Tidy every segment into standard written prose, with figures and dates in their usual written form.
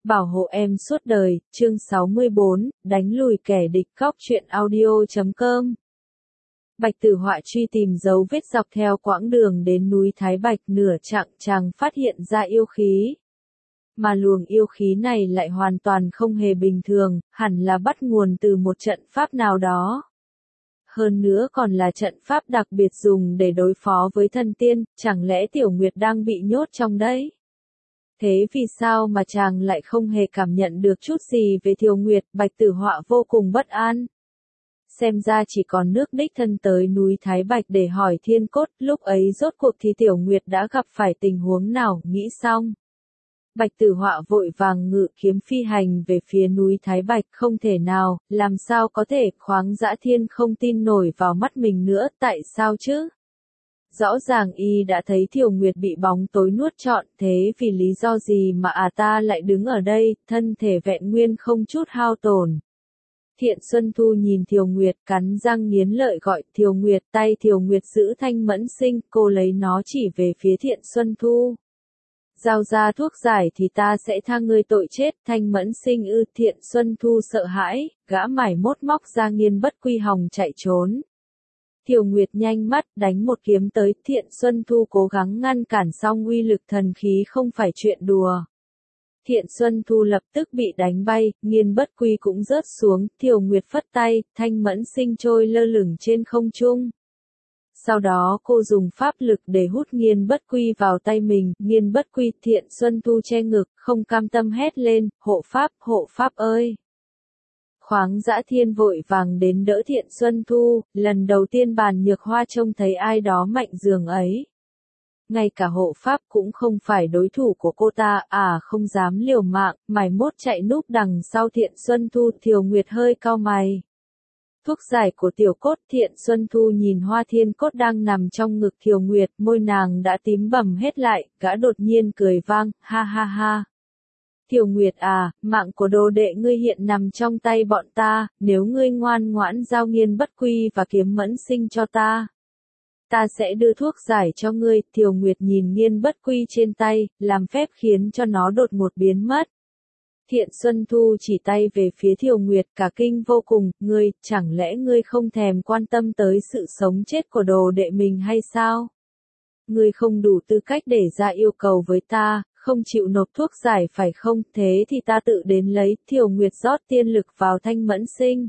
Bảo hộ em suốt đời, chương 64, đánh lùi kẻ địch. Góc truyện audio.com. Bạch Tử Họa truy tìm dấu vết dọc theo quãng đường đến núi Thái Bạch, nửa chặng chàng phát hiện ra yêu khí. Mà luồng yêu khí này lại hoàn toàn không hề bình thường, hẳn là bắt nguồn từ một trận pháp nào đó. Hơn nữa còn là trận pháp đặc biệt dùng để đối phó với thần tiên, chẳng lẽ Tiểu Nguyệt đang bị nhốt trong đấy? Thế vì sao mà chàng lại không hề cảm nhận được chút gì về Thiều Nguyệt? Bạch Tử Họa vô cùng bất an. Xem ra chỉ còn nước đích thân tới núi Thái Bạch để hỏi Thiên Cốt, lúc ấy rốt cuộc thì Tiểu Nguyệt đã gặp phải tình huống nào? Nghĩ xong, Bạch Tử Họa vội vàng ngự kiếm phi hành về phía núi Thái Bạch. Không thể nào, làm sao có thể? Khoáng Dã Thiên không tin nổi vào mắt mình nữa, tại sao chứ? Rõ ràng y đã thấy Thiều Nguyệt bị bóng tối nuốt trọn, thế vì lý do gì mà ta lại đứng ở đây, thân thể vẹn nguyên không chút hao tổn. Thiện Xuân Thu nhìn Thiều Nguyệt, cắn răng nghiến lợi gọi Thiều Nguyệt. Tay Thiều Nguyệt giữ thanh mẫn sinh, cô lấy nó chỉ về phía Thiện Xuân Thu. Giao ra thuốc giải thì ta sẽ tha ngươi tội chết. Thanh mẫn sinh ư? Thiện Xuân Thu sợ hãi, gã mải mốt móc ra Nghiên Bất Quy Hồng chạy trốn. Thiều Nguyệt nhanh mắt đánh một kiếm tới. Thiện Xuân Thu cố gắng ngăn cản xong uy lực thần khí không phải chuyện đùa. Thiện Xuân Thu lập tức bị đánh bay, Nghiên Bất Quy cũng rớt xuống. Thiều Nguyệt phất tay, thanh mẫn sinh trôi lơ lửng trên không trung. Sau đó cô dùng pháp lực để hút Nghiên Bất Quy vào tay mình. Nghiên Bất Quy. Thiện Xuân Thu che ngực, không cam tâm hét lên, hộ pháp ơi! Khoáng Dã Thiên vội vàng đến đỡ Thiện Xuân Thu, lần đầu tiên Bàn Nhược Hoa trông thấy ai đó mạnh dường ấy. Ngay cả hộ pháp cũng không phải đối thủ của cô ta, không dám liều mạng, mải mốt chạy núp đằng sau Thiện Xuân Thu. Thiều Nguyệt hơi cau mày. Thuốc giải của Tiểu Cốt. Thiện Xuân Thu nhìn Hoa Thiên Cốt đang nằm trong ngực Thiều Nguyệt, môi nàng đã tím bầm hết lại, gã đột nhiên cười vang, ha ha ha. Thiều Nguyệt mạng của đồ đệ ngươi hiện nằm trong tay bọn ta, nếu ngươi ngoan ngoãn giao Nghiên Bất Quy và kiếm mẫn sinh cho ta, ta sẽ đưa thuốc giải cho ngươi. Thiều Nguyệt nhìn Nghiên Bất Quy trên tay, làm phép khiến cho nó đột ngột biến mất. Thiện Xuân Thu chỉ tay về phía Thiều Nguyệt, cả kinh vô cùng, ngươi, chẳng lẽ ngươi không thèm quan tâm tới sự sống chết của đồ đệ mình hay sao? Ngươi không đủ tư cách để ra yêu cầu với ta, không chịu nộp thuốc giải phải không? Thế thì ta tự đến lấy. Thiều Nguyệt rót tiên lực vào thanh mẫn sinh.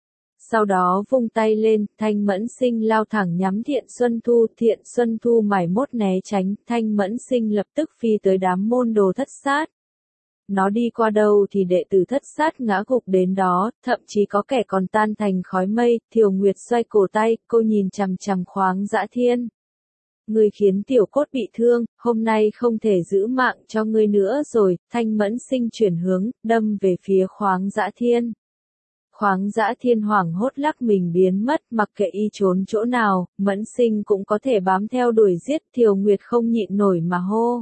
Sau đó vung tay lên, thanh mẫn sinh lao thẳng nhắm Thiện Xuân Thu. Thiện Xuân Thu mải mốt né tránh, thanh mẫn sinh lập tức phi tới đám môn đồ Thất Sát. Nó đi qua đâu thì đệ tử Thất Sát ngã gục đến đó, thậm chí có kẻ còn tan thành khói mây. Thiều Nguyệt xoay cổ tay, cô nhìn chằm chằm Khoáng Dã Thiên. Ngươi khiến Tiểu Cốt bị thương, hôm nay không thể giữ mạng cho ngươi nữa rồi. Thanh mẫn sinh chuyển hướng, đâm về phía Khoáng Dã Thiên. Khoáng Dã Thiên hoảng hốt lắc mình biến mất, mặc kệ y trốn chỗ nào, mẫn sinh cũng có thể bám theo đuổi giết. Thiều Nguyệt không nhịn nổi mà hô.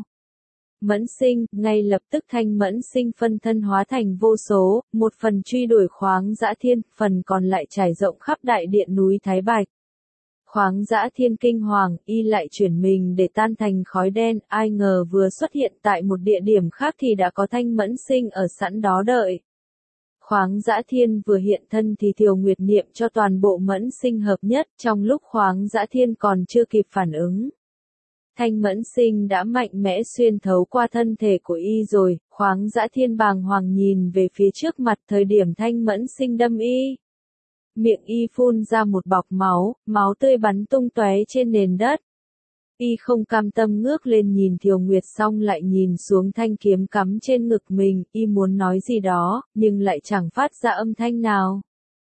Mẫn sinh, ngay lập tức thanh mẫn sinh phân thân hóa thành vô số, một phần truy đuổi Khoáng Dã Thiên, phần còn lại trải rộng khắp đại điện núi Thái Bạch. Khoáng Dã Thiên kinh hoàng, y lại chuyển mình để tan thành khói đen, ai ngờ vừa xuất hiện tại một địa điểm khác thì đã có thanh mẫn sinh ở sẵn đó đợi. Khoáng Dã Thiên vừa hiện thân thì Thiều Nguyệt niệm cho toàn bộ mẫn sinh hợp nhất, trong lúc Khoáng Dã Thiên còn chưa kịp phản ứng. Thanh mẫn sinh đã mạnh mẽ xuyên thấu qua thân thể của y rồi. Khoáng Dã Thiên bàng hoàng nhìn về phía trước mặt thời điểm thanh mẫn sinh đâm y. Miệng y phun ra một bọc máu, máu tươi bắn tung tóe trên nền đất. Y không cam tâm ngước lên nhìn Thiều Nguyệt xong lại nhìn xuống thanh kiếm cắm trên ngực mình, y muốn nói gì đó, nhưng lại chẳng phát ra âm thanh nào.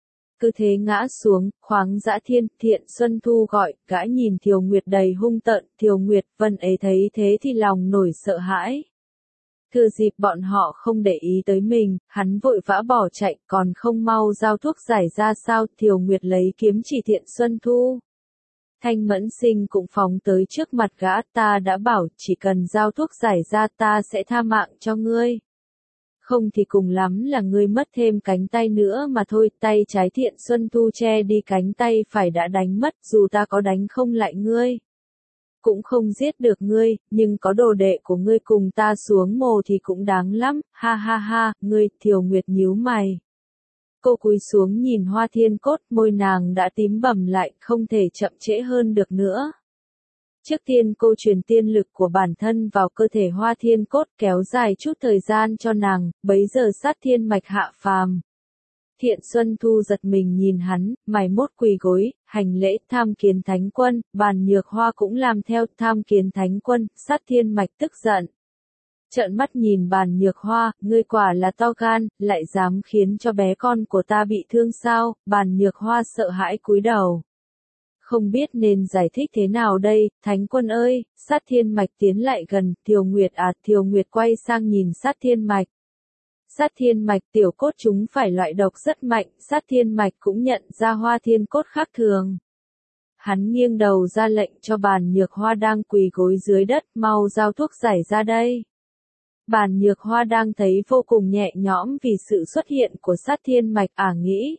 Cứ thế ngã xuống. Khoáng Dã Thiên. Thiện Xuân Thu gọi, gã nhìn Thiều Nguyệt đầy hung tợn. Thiều Nguyệt, Vân ấy thấy thế thì lòng nổi sợ hãi. Thừa dịp bọn họ không để ý tới mình, hắn vội vã bỏ chạy, còn không mau giao thuốc giải ra sao? Thiều Nguyệt lấy kiếm chỉ Thiện Xuân Thu. Thanh mẫn sinh cũng phóng tới trước mặt gã, ta đã bảo, chỉ cần giao thuốc giải ra ta sẽ tha mạng cho ngươi. Không thì cùng lắm là ngươi mất thêm cánh tay nữa mà thôi. Tay trái Thiện Xuân Thu che đi cánh tay phải đã đánh mất, dù ta có đánh không lại ngươi. cũng không giết được ngươi, nhưng có đồ đệ của ngươi cùng ta xuống mồ thì cũng đáng lắm, ha ha ha, ngươi, Thiều Nguyệt nhíu mày. Cô cúi xuống nhìn Hoa Thiên Cốt, môi nàng đã tím bầm lại, không thể chậm trễ hơn được nữa. Trước tiên cô truyền tiên lực của bản thân vào cơ thể Hoa Thiên Cốt kéo dài chút thời gian cho nàng, bấy giờ sát thiên mạch hạ phàm. Thiện Xuân Thu giật mình nhìn hắn, mày mốt quỳ gối, hành lễ tham kiến thánh quân, Bàn Nhược Hoa cũng làm theo tham kiến thánh quân, sát thiên mạch tức giận. Trợn mắt nhìn Bàn Nhược Hoa, ngươi quả là to gan, lại dám khiến cho bé con của ta bị thương sao, Bàn Nhược Hoa sợ hãi cúi đầu. Không biết nên giải thích thế nào đây, thánh quân ơi, sát thiên mạch tiến lại gần, Thiều Nguyệt Thiều Nguyệt quay sang nhìn sát thiên mạch. Sát thiên mạch tiểu cốt chúng phải loại độc rất mạnh, sát thiên mạch cũng nhận ra Hoa Thiên Cốt khác thường. Hắn nghiêng đầu ra lệnh cho Bàn Nhược Hoa đang quỳ gối dưới đất, mau giao thuốc giải ra đây. Bàn Nhược Hoa đang thấy vô cùng nhẹ nhõm vì sự xuất hiện của sát thiên mạch, nghĩ.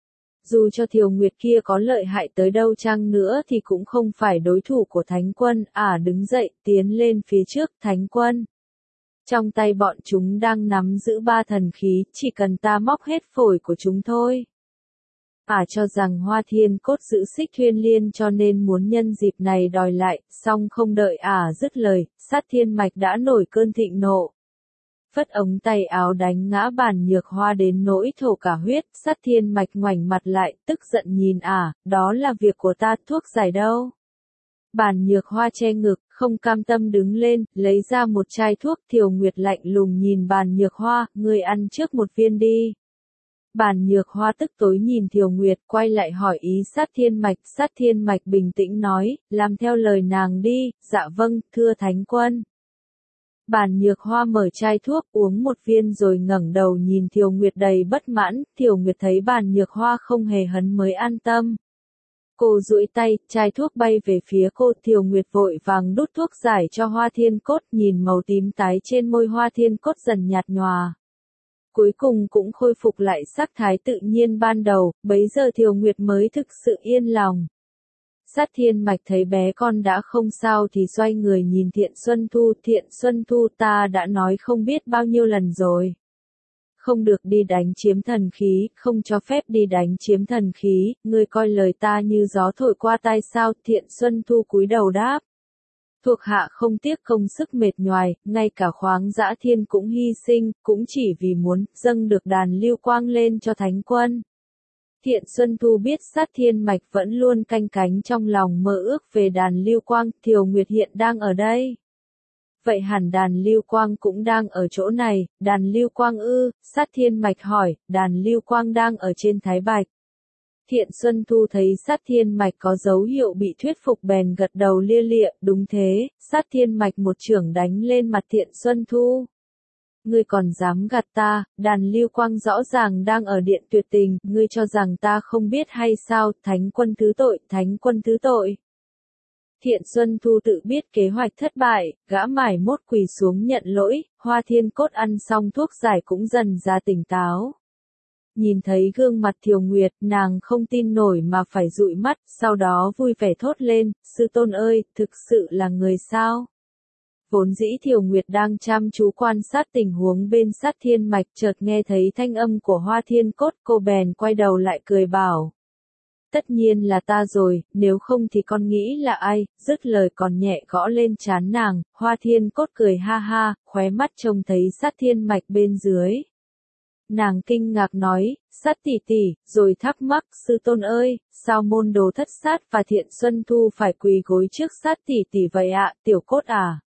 Dù cho Thiều Nguyệt kia có lợi hại tới đâu chăng nữa thì cũng không phải đối thủ của thánh quân, đứng dậy, tiến lên phía trước, thánh quân. Trong tay bọn chúng đang nắm giữ 3 thần khí, chỉ cần ta móc hết phổi của chúng thôi. Cho rằng Hoa Thiên Cốt giữ Xích Thuyên Liên cho nên muốn nhân dịp này đòi lại, song không đợi dứt lời, sát thiên mạch đã nổi cơn thịnh nộ. Phất ống tay áo đánh ngã Bàn Nhược Hoa đến nỗi thổ cả huyết, sát thiên mạch ngoảnh mặt lại, tức giận nhìn đó là việc của ta, thuốc giải đâu. Bàn Nhược Hoa che ngực, không cam tâm đứng lên, lấy ra một chai thuốc, Thiều Nguyệt lạnh lùng nhìn Bàn Nhược Hoa, ngươi ăn trước một viên đi. Bàn Nhược Hoa tức tối nhìn Thiều Nguyệt, quay lại hỏi ý sát thiên mạch bình tĩnh nói, làm theo lời nàng đi, dạ vâng, thưa thánh quân. Bàn Nhược Hoa mở chai thuốc uống một viên rồi ngẩng đầu nhìn Thiều Nguyệt đầy bất mãn, Thiều Nguyệt thấy Bàn Nhược Hoa không hề hấn mới an tâm. Cô duỗi tay, chai thuốc bay về phía cô, Thiều Nguyệt vội vàng đút thuốc giải cho Hoa Thiên Cốt, nhìn màu tím tái trên môi Hoa Thiên Cốt dần nhạt nhòa. Cuối cùng cũng khôi phục lại sắc thái tự nhiên ban đầu, bấy giờ Thiều Nguyệt mới thực sự yên lòng. Sát thiên mạch thấy bé con đã không sao thì xoay người nhìn Thiện Xuân Thu, ta đã nói không biết bao nhiêu lần rồi. Không được đi đánh chiếm thần khí, không cho phép đi đánh chiếm thần khí, ngươi coi lời ta như gió thổi qua tai sao, Thiện Xuân Thu cúi đầu đáp. Thuộc hạ không tiếc công sức mệt nhoài, ngay cả khoáng dã thiên cũng hy sinh, cũng chỉ vì muốn dâng được đàn lưu quang lên cho thánh quân. Thiện Xuân Thu biết sát thiên mạch vẫn luôn canh cánh trong lòng mơ ước về đàn lưu quang, Thiều Nguyệt hiện đang ở đây. Vậy hẳn đàn lưu quang cũng đang ở chỗ này, đàn lưu quang sát thiên mạch hỏi, đàn lưu quang đang ở trên Thái Bạch. Thiện Xuân Thu thấy sát thiên mạch có dấu hiệu bị thuyết phục bèn gật đầu lia lịa, đúng thế, sát thiên mạch một chưởng đánh lên mặt Thiện Xuân Thu. Ngươi còn dám gạt ta, đàn lưu quang rõ ràng đang ở điện tuyệt tình, ngươi cho rằng ta không biết hay sao, thánh quân thứ tội, thánh quân thứ tội. Thiện Xuân Thu tự biết kế hoạch thất bại, gã mải mốt quỳ xuống nhận lỗi, Hoa Thiên Cốt ăn xong thuốc giải cũng dần ra tỉnh táo. Nhìn thấy gương mặt Thiều Nguyệt, nàng không tin nổi mà phải dụi mắt, sau đó vui vẻ thốt lên, sư tôn ơi, thực sự là người sao? Vốn dĩ Thiều Nguyệt đang chăm chú quan sát tình huống bên sát thiên mạch, chợt nghe thấy thanh âm của Hoa Thiên Cốt, cô bèn quay đầu lại cười bảo. Tất nhiên là ta rồi, nếu không thì con nghĩ là ai, dứt lời còn nhẹ gõ lên trán nàng, Hoa Thiên Cốt cười ha ha, khóe mắt trông thấy sát thiên mạch bên dưới. Nàng kinh ngạc nói, sát tỷ tỷ, rồi thắc mắc, sư tôn ơi, sao môn đồ thất sát và Thiện Xuân Thu phải quỳ gối trước sát tỷ tỷ vậy Tiểu Cốt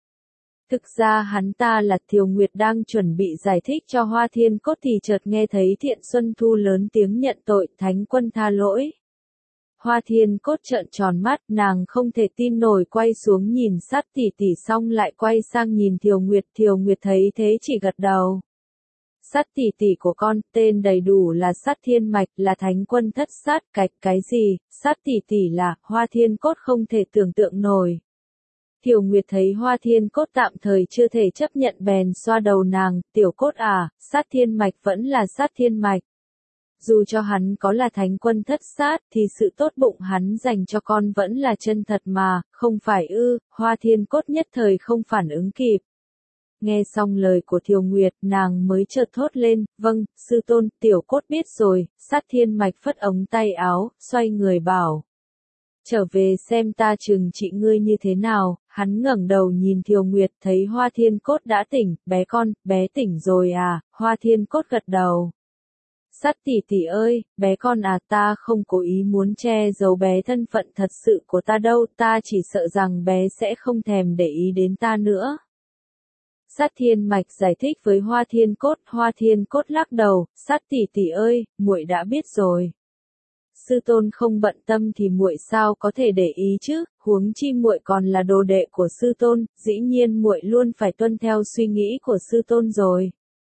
Thực ra hắn ta là Thiều Nguyệt đang chuẩn bị giải thích cho Hoa Thiên Cốt thì chợt nghe thấy Thiện Xuân Thu lớn tiếng nhận tội, thánh quân tha lỗi. Hoa Thiên Cốt trợn tròn mắt, nàng không thể tin nổi quay xuống nhìn sát tỷ tỷ xong lại quay sang nhìn Thiều Nguyệt thấy thế chỉ gật đầu. Sát tỷ tỷ của con, tên đầy đủ là Sát Thiên Mạch, là thánh quân thất sát, cái gì, sát tỷ tỷ là, Hoa Thiên Cốt không thể tưởng tượng nổi. Thiều Nguyệt thấy Hoa Thiên Cốt tạm thời chưa thể chấp nhận bèn xoa đầu nàng, Tiểu Cốt sát Thiên Mạch vẫn là Sát Thiên Mạch. dù cho hắn có là thánh quân thất sát, thì sự tốt bụng hắn dành cho con vẫn là chân thật mà, không phải ư? Hoa Thiên Cốt nhất thời không phản ứng kịp. Nghe xong lời của Thiều Nguyệt, nàng mới chợt thốt lên, vâng, sư tôn, tiểu cốt biết rồi. Sát Thiên Mạch phất ống tay áo, xoay người bảo. Trở về xem ta trừng trị ngươi như thế nào. Hắn ngẩng đầu nhìn Thiều Nguyệt, thấy Hoa Thiên Cốt đã tỉnh. Bé con, bé tỉnh rồi à? Hoa Thiên Cốt gật đầu. Sát tỷ tỷ ơi, bé con à, ta không cố ý muốn che giấu bé thân phận thật sự của ta đâu, ta chỉ sợ rằng bé sẽ không thèm để ý đến ta nữa. Sát Thiên Mạch giải thích với Hoa Thiên Cốt lắc đầu, Sát tỷ tỷ ơi, muội đã biết rồi. Sư tôn không bận tâm thì muội sao có thể để ý chứ, huống chi muội còn là đồ đệ của sư tôn, dĩ nhiên muội luôn phải tuân theo suy nghĩ của sư tôn rồi.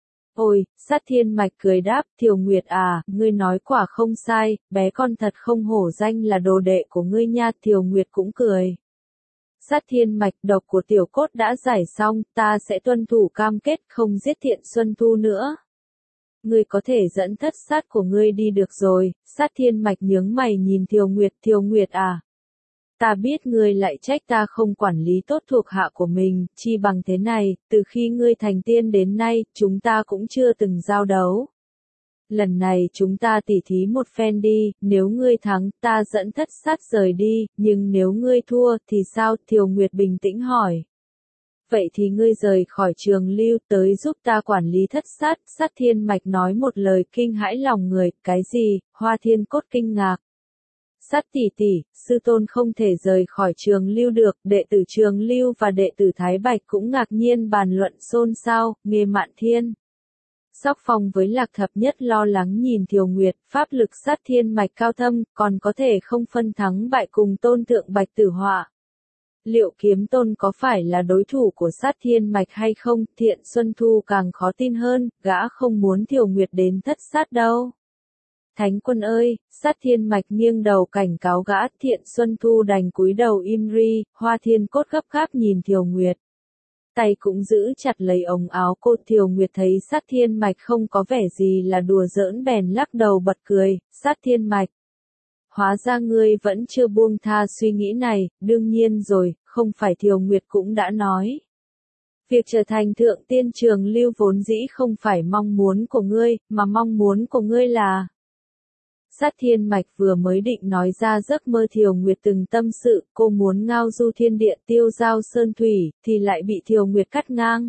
Ôi, Sát Thiên Mạch cười đáp, Thiều Nguyệt à, ngươi nói quả không sai, bé con thật không hổ danh là đồ đệ của ngươi nha. Thiều Nguyệt cũng cười. Sát Thiên Mạch, độc của tiểu cốt đã giải xong, ta sẽ tuân thủ cam kết không giết Thiện Xuân Thu nữa. Ngươi có thể dẫn thất sát của ngươi đi được rồi. Sát Thiên Mạch nhướng mày nhìn Thiều Nguyệt à. Ta biết ngươi lại trách ta không quản lý tốt thuộc hạ của mình, chi bằng thế này, từ khi ngươi thành tiên đến nay, chúng ta cũng chưa từng giao đấu. Lần này chúng ta tỉ thí một phen đi, nếu ngươi thắng, ta dẫn thất sát rời đi, nhưng nếu ngươi thua, thì sao? Thiều Nguyệt bình tĩnh hỏi. Vậy thì ngươi rời khỏi Trường Lưu tới giúp ta quản lý thất sát. Sát Thiên Mạch nói một lời kinh hãi lòng người, cái gì? Hoa Thiên Cốt kinh ngạc. Sát tỷ tỷ, sư tôn không thể rời khỏi Trường Lưu được, đệ tử Trường Lưu và đệ tử Thái Bạch cũng ngạc nhiên bàn luận xôn xao. Nghe Mạn Thiên, Sóc Phong với Lạc Thập Nhất lo lắng nhìn Thiều Nguyệt, pháp lực Sát Thiên Mạch cao thâm, còn có thể không phân thắng bại cùng tôn thượng Bạch Tử Họa. Liệu Kiếm Tôn có phải là đối thủ của Sát Thiên Mạch hay không? Thiện Xuân Thu càng khó tin hơn, gã không muốn Thiều Nguyệt đến thất sát đâu. Thánh quân ơi, Sát Thiên Mạch nghiêng đầu cảnh cáo gã. Thiện Xuân Thu đành cúi đầu im ri. Hoa Thiên Cốt gấp gáp nhìn Thiều Nguyệt, tay cũng giữ chặt lấy ống áo cô. Thiều Nguyệt thấy Sát Thiên Mạch không có vẻ gì là đùa giỡn bèn lắc đầu bật cười. Sát Thiên Mạch, hóa ra ngươi vẫn chưa buông tha suy nghĩ này. Đương nhiên rồi, không phải Thiều Nguyệt cũng đã nói. Việc trở thành thượng tiên Trường Lưu vốn dĩ không phải mong muốn của ngươi, mà mong muốn của ngươi là... Sát Thiên Mạch vừa mới định nói ra giấc mơ Thiều Nguyệt từng tâm sự, cô muốn ngao du thiên địa tiêu giao sơn thủy, thì lại bị Thiều Nguyệt cắt ngang.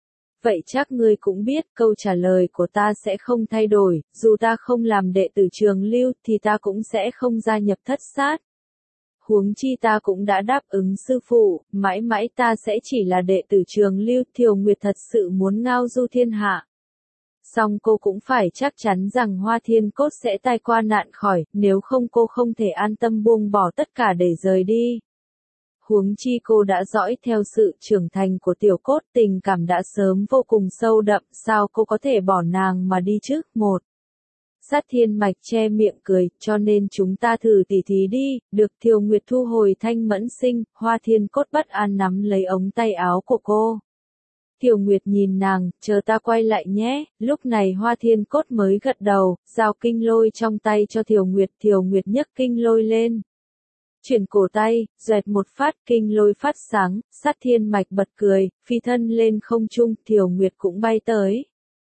Vậy chắc ngươi cũng biết, câu trả lời của ta sẽ không thay đổi, dù ta không làm đệ tử Trường Lưu, thì ta cũng sẽ không gia nhập thất sát. Huống chi ta cũng đã đáp ứng sư phụ, mãi mãi ta sẽ chỉ là đệ tử Trường Lưu. Thiều Nguyệt thật sự muốn ngao du thiên hạ. Song cô cũng phải chắc chắn rằng Hoa Thiên Cốt sẽ tai qua nạn khỏi, nếu không cô không thể an tâm buông bỏ tất cả để rời đi. Huống chi cô đã dõi theo sự trưởng thành của tiểu cốt, tình cảm đã sớm vô cùng sâu đậm, sao cô có thể bỏ nàng mà đi chứ? Một. Sát Thiên Mạch che miệng cười, cho nên chúng ta thử tỉ thí đi. Được. Thiều Nguyệt thu hồi thanh mẫn sinh. Hoa Thiên Cốt bất an nắm lấy ống tay áo của cô. Thiều Nguyệt nhìn nàng, chờ ta quay lại nhé. Lúc này Hoa Thiên Cốt mới gật đầu, giao kinh lôi trong tay cho Thiều Nguyệt. Thiều Nguyệt nhấc kinh lôi lên, chuyển cổ tay, xoẹt một phát, kinh lôi phát sáng. Sát Thiên Mạch bật cười, phi thân lên không trung. Thiều Nguyệt cũng bay tới.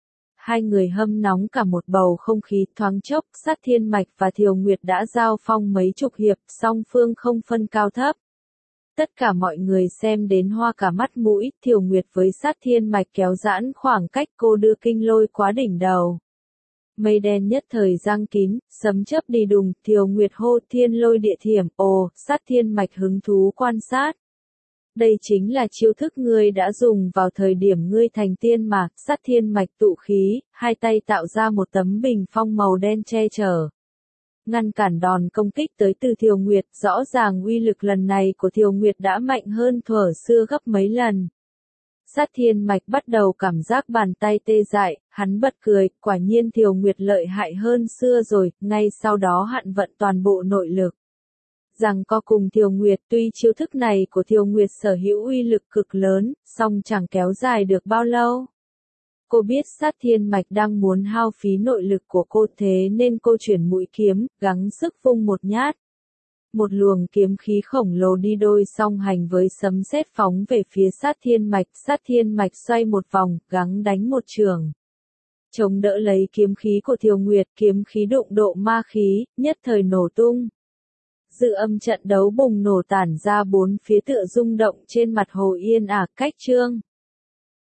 Hai người hâm nóng cả một bầu không khí. Thoáng chốc, Sát Thiên Mạch và Thiều Nguyệt đã giao phong mấy chục hiệp, song phương không phân cao thấp. Tất cả mọi người xem đến hoa cả mắt mũi. Thiều Nguyệt với Sát Thiên Mạch kéo giãn khoảng cách, cô đưa kinh lôi quá đỉnh đầu. Mây đen nhất thời giăng kín, sấm chớp đi đùng. Thiều Nguyệt hô, thiên lôi địa thiểm. Ồ, Sát Thiên Mạch hứng thú quan sát. Đây chính là chiêu thức ngươi đã dùng vào thời điểm ngươi thành tiên mà. Sát Thiên Mạch tụ khí, hai tay tạo ra một tấm bình phong màu đen che chở, ngăn cản đòn công kích tới từ Thiều Nguyệt. Rõ ràng uy lực lần này của Thiều Nguyệt đã mạnh hơn thuở xưa gấp mấy lần. Sát Thiên Mạch bắt đầu cảm giác bàn tay tê dại, hắn bật cười, quả nhiên Thiều Nguyệt lợi hại hơn xưa rồi. Ngay sau đó hắn vận toàn bộ nội lực rằng co cùng Thiều Nguyệt. Tuy chiêu thức này của Thiều Nguyệt sở hữu uy lực cực lớn, song chẳng kéo dài được bao lâu. Cô biết Sát Thiên Mạch đang muốn hao phí nội lực của cô, thế nên cô chuyển mũi kiếm, gắng sức vung một nhát. Một luồng kiếm khí khổng lồ đi đôi song hành với sấm sét phóng về phía Sát Thiên Mạch xoay một vòng, gắng đánh một chưởng. Chống đỡ lấy kiếm khí của Thiều Nguyệt, kiếm khí đụng độ ma khí, nhất thời nổ tung. Dư âm trận đấu bùng nổ tản ra bốn phía tựa rung động trên mặt hồ yên ả cách trương.